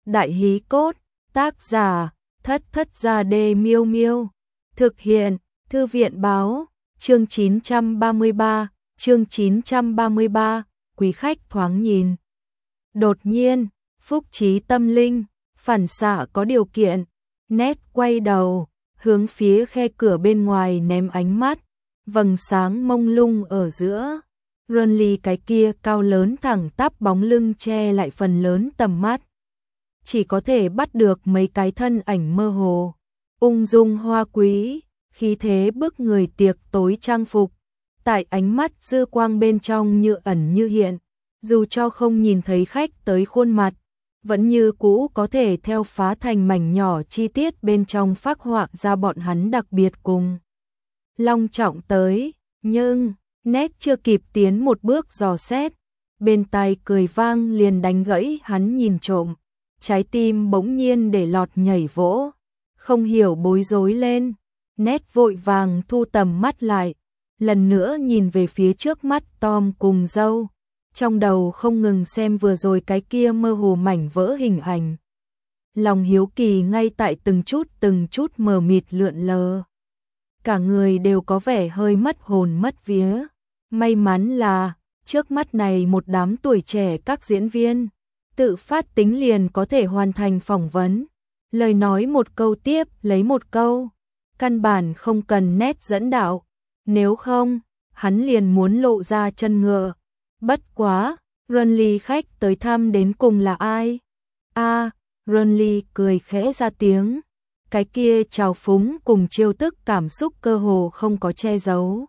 Đại hí cốt, tác giả, Thất Thất Gia Đê Miêu Miêu. Thực hiện, Thư viện báo, chương 933, quý khách thoáng nhìn. Đột nhiên, phúc trí tâm linh, phản xạ có điều kiện, nét quay đầu, hướng phía khe cửa bên ngoài ném ánh mắt, vầng sáng mông lung ở giữa. Renly cái kia cao lớn thẳng tắp bóng lưng che lại phần lớn tầm mắt. Chỉ có thể bắt được mấy cái thân ảnh mơ hồ, ung dung hoa quý, khí thế bức người tiệc tối trang phục. Tại ánh mắt dư quang bên trong như ẩn như hiện, dù cho không nhìn thấy khách tới khuôn mặt, vẫn như cũ có thể theo phá thành mảnh nhỏ chi tiết bên trong phác họa ra bọn hắn đặc biệt cùng long trọng tới, nhưng nét chưa kịp tiến một bước dò xét, bên tai cười vang liền đánh gãy hắn nhìn trộm, trái tim bỗng nhiên để lọt nhảy vỗ, không hiểu bối rối lên, nét vội vàng thu tầm mắt lại, lần nữa nhìn về phía trước mắt Tom cùng dâu, trong đầu không ngừng xem vừa rồi cái kia mơ hồ mảnh vỡ hình ảnh. Lòng hiếu kỳ ngay tại từng chút mờ mịt lượn lờ. Cả người đều có vẻ hơi mất hồn mất vía. May mắn là, trước mắt này một đám tuổi trẻ các diễn viên, tự phát tính liền có thể hoàn thành phỏng vấn. Lời nói một câu tiếp lấy một câu, căn bản không cần nét dẫn đạo. Nếu không, hắn liền muốn lộ ra chân ngựa. Bất quá, Renly khách tới thăm đến cùng là ai? Renly cười khẽ ra tiếng. Cái kia trào phúng cùng trêu tức cảm xúc cơ hồ không có che giấu.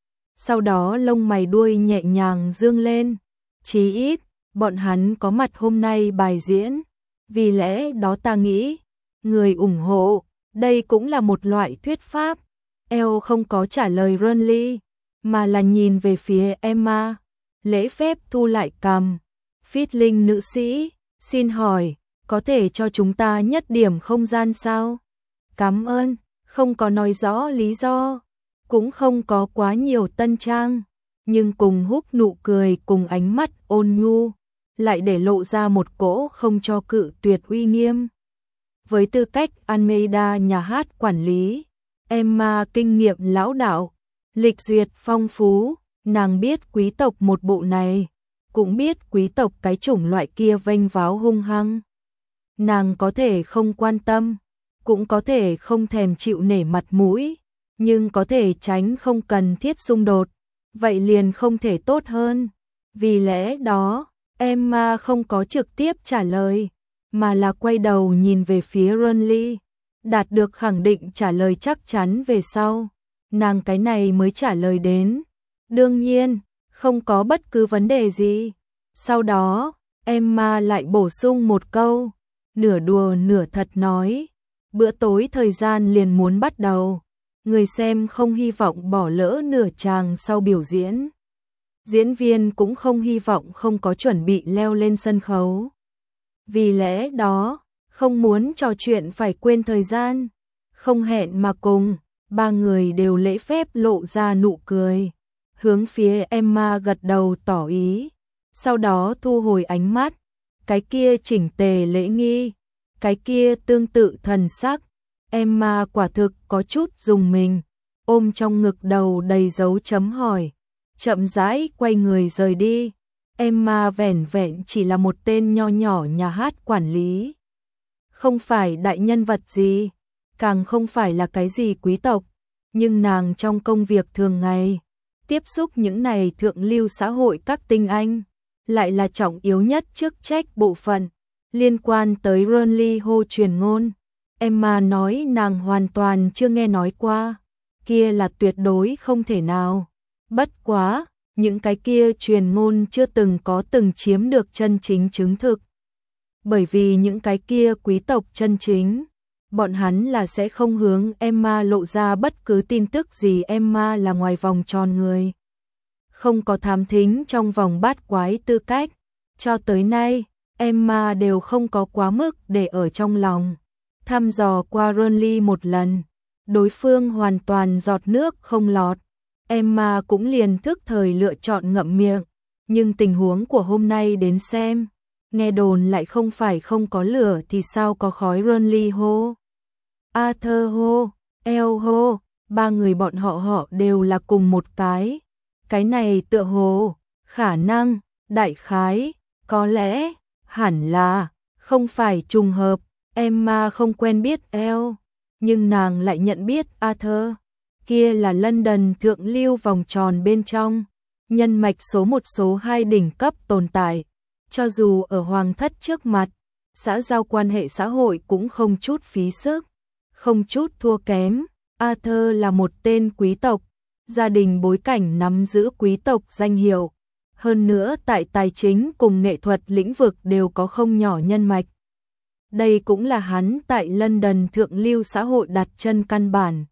Sau đó lông mày đuôi nhẹ nhàng dương lên. Chí ít, bọn hắn có mặt hôm nay bài diễn. Vì lẽ đó ta nghĩ, người ủng hộ, đây cũng là một loại thuyết pháp. Elle không có trả lời Renly, mà là nhìn về phía Emma. Lễ phép thu lại cằm. Fiddling nữ sĩ, xin hỏi, có thể cho chúng ta nhất điểm không gian sao? Cảm ơn, không có nói rõ lý do, cũng không có quá nhiều tân trang, nhưng cùng húc nụ cười cùng ánh mắt ôn nhu, lại để lộ ra một cỗ không cho cự tuyệt uy nghiêm. Với tư cách Almeida nhà hát quản lý, Emma kinh nghiệm lão đạo, lịch duyệt phong phú, nàng biết quý tộc một bộ này, cũng biết quý tộc cái chủng loại kia vênh váo hung hăng. Nàng có thể không quan tâm, cũng có thể không thèm chịu nể mặt mũi, nhưng có thể tránh không cần thiết xung đột, vậy liền không thể tốt hơn. Vì lẽ đó, Emma không có trực tiếp trả lời, mà là quay đầu nhìn về phía Renly, đạt được khẳng định trả lời chắc chắn về sau. Nàng cái này mới trả lời đến. Đương nhiên, không có bất cứ vấn đề gì. Sau đó, Emma lại bổ sung một câu, nửa đùa nửa thật nói, bữa tối thời gian liền muốn bắt đầu, người xem không hy vọng bỏ lỡ nửa tràng sau biểu diễn. Diễn viên cũng không hy vọng không có chuẩn bị leo lên sân khấu. Vì lẽ đó, không muốn trò chuyện phải quên thời gian, không hẹn mà cùng, ba người đều lễ phép lộ ra nụ cười. Hướng phía Emma gật đầu tỏ ý, sau đó thu hồi ánh mắt, cái kia chỉnh tề lễ nghi, cái kia tương tự thần sắc. Emma quả thực có chút rùng mình, ôm trong ngực đầu đầy dấu chấm hỏi, chậm rãi quay người rời đi. Emma vẻn vẹn chỉ là một tên nho nhỏ nhà hát quản lý, không phải đại nhân vật gì, càng không phải là cái gì quý tộc, nhưng nàng trong công việc thường ngày, tiếp xúc những này thượng lưu xã hội các tinh anh, lại là trọng yếu nhất chức trách bộ phận, liên quan tới Renly hô truyền ngôn. Emma nói nàng hoàn toàn chưa nghe nói qua, kia là tuyệt đối không thể nào. Bất quá, những cái kia truyền ngôn chưa từng có từng chiếm được chân chính chứng thực. Bởi vì những cái kia quý tộc chân chính, bọn hắn là sẽ không hướng Emma lộ ra bất cứ tin tức gì. Emma là ngoài vòng tròn người, không có thám thính trong vòng bát quái tư cách. Cho tới nay, Emma đều không có quá mức để ở trong lòng. Thăm dò qua Renly một lần, đối phương hoàn toàn giọt nước không lọt. Emma cũng liền thức thời lựa chọn ngậm miệng, nhưng tình huống của hôm nay đến xem, Nghe đồn lại không phải không có lửa thì sao có khói. Ronly hô, Arthur hô, El hô, ba người bọn họ đều là cùng một cái này tựa hồ, khả năng, đại khái, có lẽ, hẳn là, không phải trùng hợp. Emma không quen biết El, nhưng nàng lại nhận biết Arthur. Kia là London thượng lưu vòng tròn bên trong, nhân mạch số 1 số 2 đỉnh cấp tồn tại. Cho dù ở hoàng thất trước mặt, xã giao quan hệ xã hội cũng không chút phí sức, không chút thua kém. Arthur là một tên quý tộc, gia đình bối cảnh nắm giữ quý tộc danh hiệu. Hơn nữa tại tài chính cùng nghệ thuật lĩnh vực đều có không nhỏ nhân mạch. Đây cũng là hắn tại London thượng lưu xã hội đặt chân căn bản.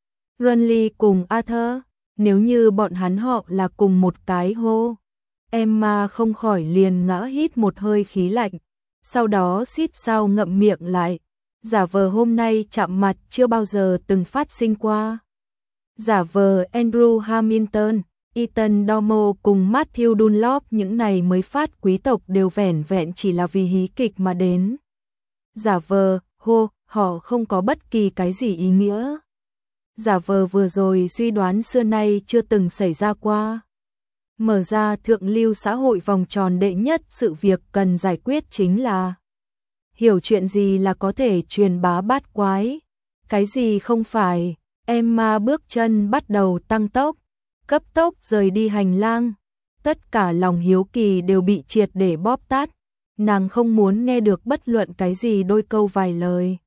Ronly cùng Arthur, nếu như bọn hắn họ là cùng một cái hô. Emma không khỏi liền ngã hít một hơi khí lạnh, sau đó xít sao ngậm miệng lại, giả vờ hôm nay chạm mặt chưa bao giờ từng phát sinh qua. Giả vờ Andrew Hamilton, Ethan Dormer cùng Matthew Dunlop những này mới phát quý tộc đều vẻn vẹn chỉ là vì hí kịch mà đến. Giả vờ, họ không có bất kỳ cái gì ý nghĩa. Giả vờ vừa rồi suy đoán xưa nay chưa từng xảy ra qua. Mở ra thượng lưu xã hội vòng tròn đệ nhất, sự việc cần giải quyết chính là hiểu chuyện gì là có thể truyền bá bát quái, cái gì không phải. Emma bước chân bắt đầu tăng tốc, cấp tốc rời đi hành lang. Tất cả lòng hiếu kỳ đều bị triệt để bóp tát. Nàng không muốn nghe được bất luận cái gì đôi câu vài lời.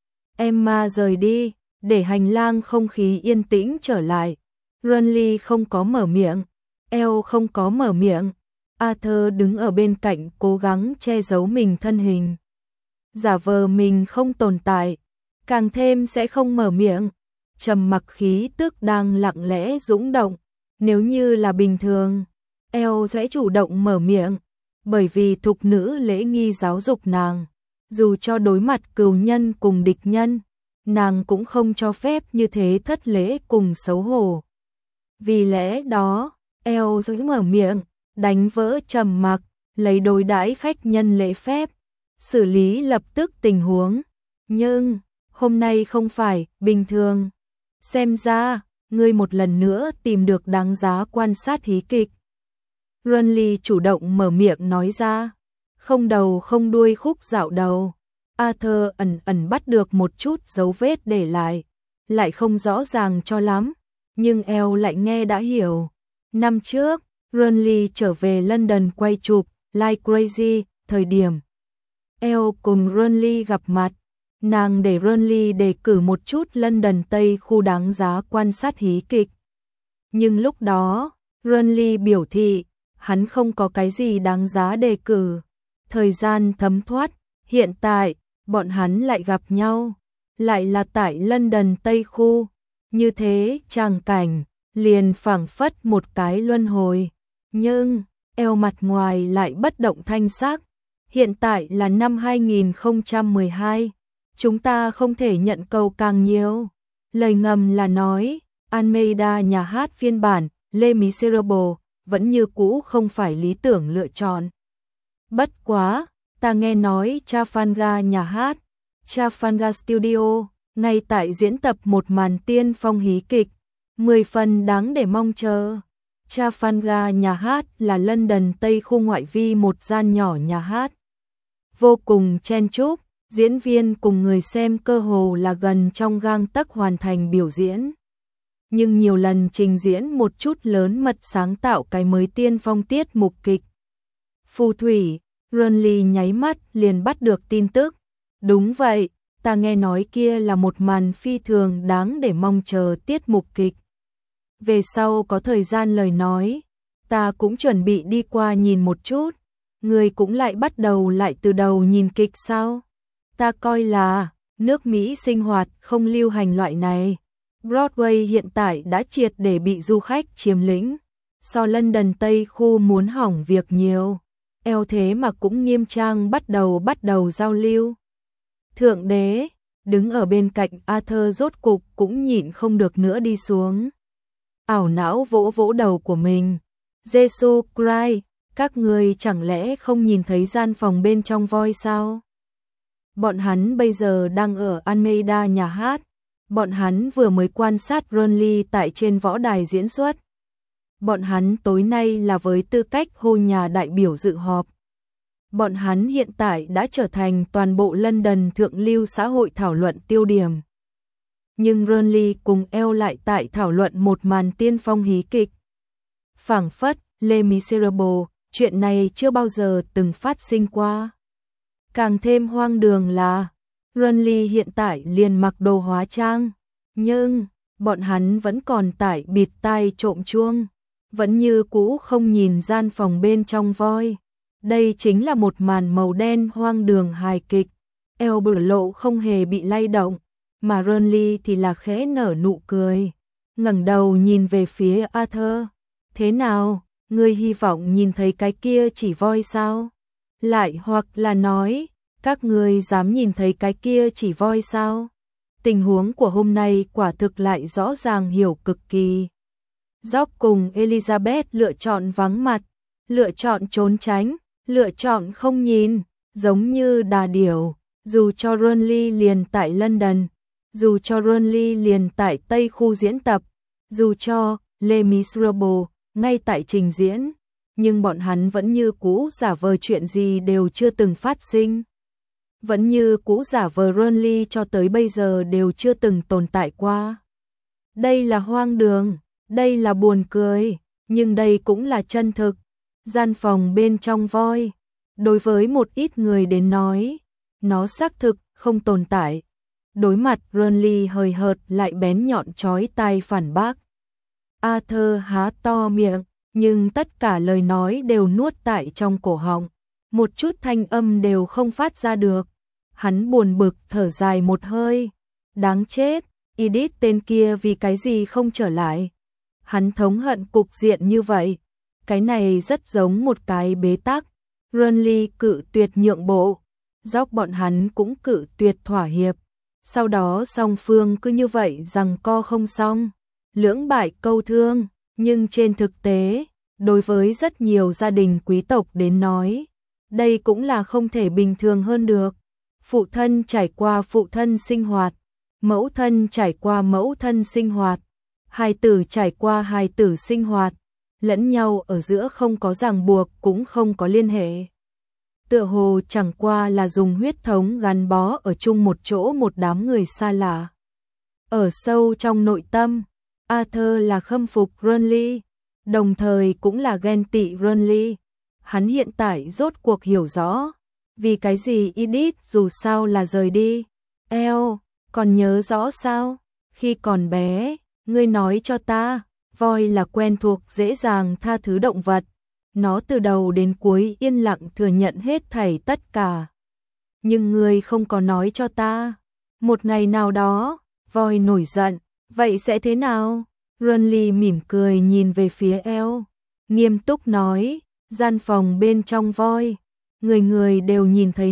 Emma rời đi, để hành lang không khí yên tĩnh trở lại. Ronly không có mở miệng, El không có mở miệng. Arthur đứng ở bên cạnh cố gắng che giấu mình thân hình, giả vờ mình không tồn tại, càng thêm sẽ không mở miệng. Trầm mặc khí tức đang lặng lẽ dũng động. Nếu như là bình thường, El sẽ chủ động mở miệng, bởi vì thục nữ lễ nghi giáo dục nàng, dù cho đối mặt cừu nhân cùng địch nhân, nàng cũng không cho phép như thế thất lễ cùng xấu hổ. Vì lẽ đó, El sẽ mở miệng, đánh vỡ trầm mặc, lấy đối đãi khách nhân lễ phép, xử lý lập tức tình huống. Nhưng, hôm nay không phải bình thường. Xem ra, ngươi một lần nữa tìm được đáng giá quan sát hí kịch. Ronly chủ động mở miệng nói ra, không đầu không đuôi khúc dạo đầu. Arthur ẩn bắt được một chút dấu vết để lại không rõ ràng cho lắm, nhưng El lại nghe đã hiểu. Năm trước, Ronly trở về London quay chụp Like Crazy, thời điểm El cùng Ronly gặp mặt, nàng để Ronly đề cử một chút London Tây khu đáng giá quan sát hí kịch. Nhưng lúc đó, Ronly biểu thị, hắn không có cái gì đáng giá đề cử. Thời gian thấm thoát, hiện tại, bọn hắn lại gặp nhau, lại là tại London Tây khu. Như thế, tràng cảnh, liền phảng phất một cái luân hồi. Nhưng, El mặt ngoài lại bất động thanh sắc. Hiện tại là năm 2012. Chúng ta không thể nhận cầu càng nhiều. Lời ngầm là nói, Almeida nhà hát phiên bản Les Miserables vẫn như cũ không phải lý tưởng lựa chọn. Bất quá, ta nghe nói Trafalgar nhà hát, Trafalgar Studio, ngay tại diễn tập một màn tiên phong hí kịch, 10 phần đáng để mong chờ. Trafalgar nhà hát là London Tây khu ngoại vi một gian nhỏ nhà hát. Vô cùng chen chúc, diễn viên cùng người xem cơ hồ là gần trong gang tấc hoàn thành biểu diễn. Nhưng nhiều lần trình diễn một chút lớn mật sáng tạo cái mới tiên phong tiết mục kịch. Phù thủy, Ronly nháy mắt liền bắt được tin tức. Đúng vậy, ta nghe nói kia là một màn phi thường đáng để mong chờ tiết mục kịch. Về sau có thời gian lời nói, ta cũng chuẩn bị đi qua nhìn một chút. Người cũng lại bắt đầu lại từ đầu nhìn kịch sao? Ta coi là, nước Mỹ sinh hoạt không lưu hành loại này. Broadway hiện tại đã triệt để bị du khách chiếm lĩnh. So London Tây khu muốn hỏng việc nhiều. El thế mà cũng nghiêm trang bắt đầu giao lưu. Thượng đế, đứng ở bên cạnh Arthur rốt cục cũng nhịn không được nữa đi xuống. Ảo não vỗ vỗ đầu của mình. Jesus Christ, Các ngươi chẳng lẽ không nhìn thấy gian phòng bên trong voi sao? Bọn hắn bây giờ đang ở Almeida nhà hát. Bọn hắn vừa mới quan sát Ronly tại trên võ đài diễn xuất. Bọn hắn tối nay là với tư cách hô nhà đại biểu dự họp. Bọn hắn hiện tại đã trở thành toàn bộ London thượng lưu xã hội thảo luận tiêu điểm. Nhưng Ronly cùng Elle lại tại thảo luận một màn tiên phong hí kịch. Phảng phất, Les Miserables, chuyện này chưa bao giờ từng phát sinh qua. Càng thêm hoang đường là, Ronly hiện tại liền mặc đồ hóa trang, nhưng bọn hắn vẫn còn tại bịt tai trộm chuông, vẫn như cũ không nhìn gian phòng bên trong voi. Đây chính là một màn màu đen hoang đường hài kịch. Elle biểu lộ không hề bị lay động, mà Ronly thì là khẽ nở nụ cười, ngẩng đầu nhìn về phía Arthur. Thế nào, ngươi hy vọng nhìn thấy cái kia chỉ voi sao? Lại hoặc là nói, các ngươi dám nhìn thấy cái kia chỉ voi sao? Tình huống của hôm nay quả thực lại rõ ràng hiểu cực kỳ. Jock cùng Elizabeth lựa chọn vắng mặt, lựa chọn trốn tránh, lựa chọn không nhìn, giống như đà điểu, dù cho Ronly liền tại London, dù cho Ronly liền tại Tây khu diễn tập, dù cho Les Miserables ngay tại trình diễn, nhưng bọn hắn vẫn như cũ giả vờ chuyện gì đều chưa từng phát sinh. Vẫn như cũ giả vờ Ronly cho tới bây giờ đều chưa từng tồn tại qua. Đây là hoang đường, đây là buồn cười, nhưng đây cũng là chân thực. Gian phòng bên trong voi, đối với một ít người đến nói, nó xác thực không tồn tại. Đối mặt Ronly hời hợt lại bén nhọn chói tai phản bác. Arthur há to miệng, nhưng tất cả lời nói đều nuốt tại trong cổ họng, một chút thanh âm đều không phát ra được. Hắn buồn bực thở dài một hơi, đáng chết, Edith tên kia vì cái gì không trở lại. Hắn thống hận cục diện như vậy, cái này rất giống một cái bế tắc. Ronly cự tuyệt nhượng bộ, Jock bọn hắn cũng cự tuyệt thỏa hiệp. Sau đó song phương cứ như vậy rằng co không xong, lưỡng bại câu thương, nhưng trên thực tế, đối với rất nhiều gia đình quý tộc đến nói, đây cũng là không thể bình thường hơn được. Phụ thân trải qua phụ thân sinh hoạt, mẫu thân trải qua mẫu thân sinh hoạt, hài tử trải qua hài tử sinh hoạt, lẫn nhau ở giữa không có ràng buộc cũng không có liên hệ. Tựa hồ chẳng qua là dùng huyết thống gắn bó ở chung một chỗ một đám người xa lạ. Ở sâu trong nội tâm, Arthur là khâm phục Ronly, đồng thời cũng là ghen tị Ronly. Hắn hiện tại rốt cuộc hiểu rõ, vì cái gì Edith dù sao là rời đi. Elle, còn nhớ rõ sao? Khi còn bé, ngươi nói cho ta, voi là quen thuộc dễ dàng tha thứ động vật. Nó từ đầu đến cuối yên lặng thừa nhận hết thảy tất cả. Nhưng ngươi không có nói cho ta. Một ngày nào đó, voi nổi giận, vậy sẽ thế nào? Ronly mỉm cười nhìn về phía Elle, nghiêm túc nói, gian phòng bên trong voi, người người đều nhìn thấy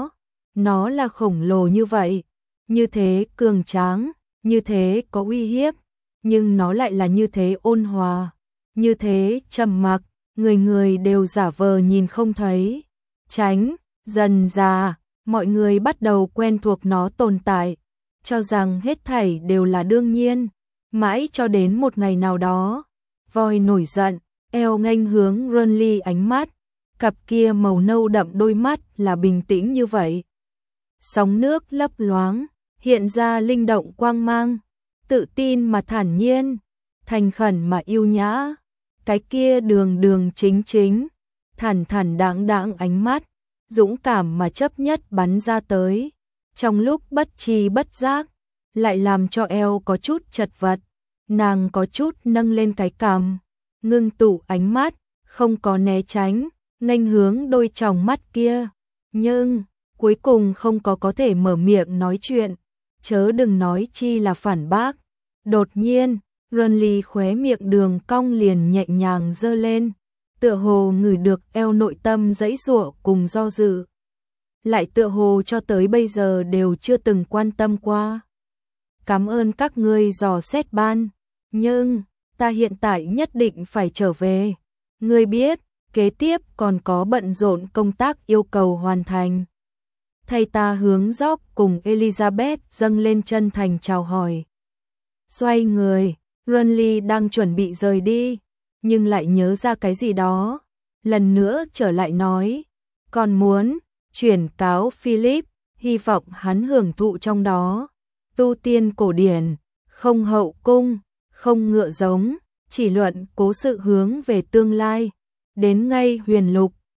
nó là khổng lồ như vậy, như thế cường tráng, như thế có uy hiếp, nhưng nó lại là như thế ôn hòa, như thế trầm mặc, người người đều giả vờ nhìn không thấy. Tránh, dần dà, mọi người bắt đầu quen thuộc nó tồn tại, cho rằng hết thảy đều là đương nhiên, mãi cho đến một ngày nào đó, voi nổi giận, Elle nghênh hướng Ronly ánh mắt, cặp kia màu nâu đậm đôi mắt là bình tĩnh như vậy. Sóng nước lấp loáng, hiện ra linh động quang mang, tự tin mà thản nhiên, thành khẩn mà yêu nhã, cái kia đường đường chính chính, thản thản đáng đáng ánh mắt, dũng cảm mà chấp nhất bắn ra tới, trong lúc bất tri bất giác, lại làm cho Elle có chút chật vật, nàng có chút nâng lên cái cằm, ngưng tụ ánh mắt, không có né tránh, nghênh hướng đôi tròng mắt kia, nhưng cuối cùng không có thể mở miệng nói chuyện, chớ đừng nói chi là phản bác. Đột nhiên, Ronly khóe miệng đường cong liền nhẹ nhàng giơ lên, tựa hồ ngửi được Elle nội tâm giãy giụa cùng do dự, lại tựa hồ cho tới bây giờ đều chưa từng quan tâm qua. Cảm ơn các ngươi dò xét ban, nhưng ta hiện tại nhất định phải trở về. Ngươi biết, kế tiếp còn có bận rộn công tác yêu cầu hoàn thành. Thầy ta hướng George cùng Elizabeth dâng lên chân thành chào hỏi. Xoay người, Renly đang chuẩn bị rời đi, nhưng lại nhớ ra cái gì đó. Lần nữa trở lại nói, còn muốn chuyển cáo Philip, hy vọng hắn hưởng thụ trong đó. Tu tiên cổ điển, không hậu cung, không ngựa giống, chỉ luận cố sự hướng về tương lai. Đến ngay huyền lục,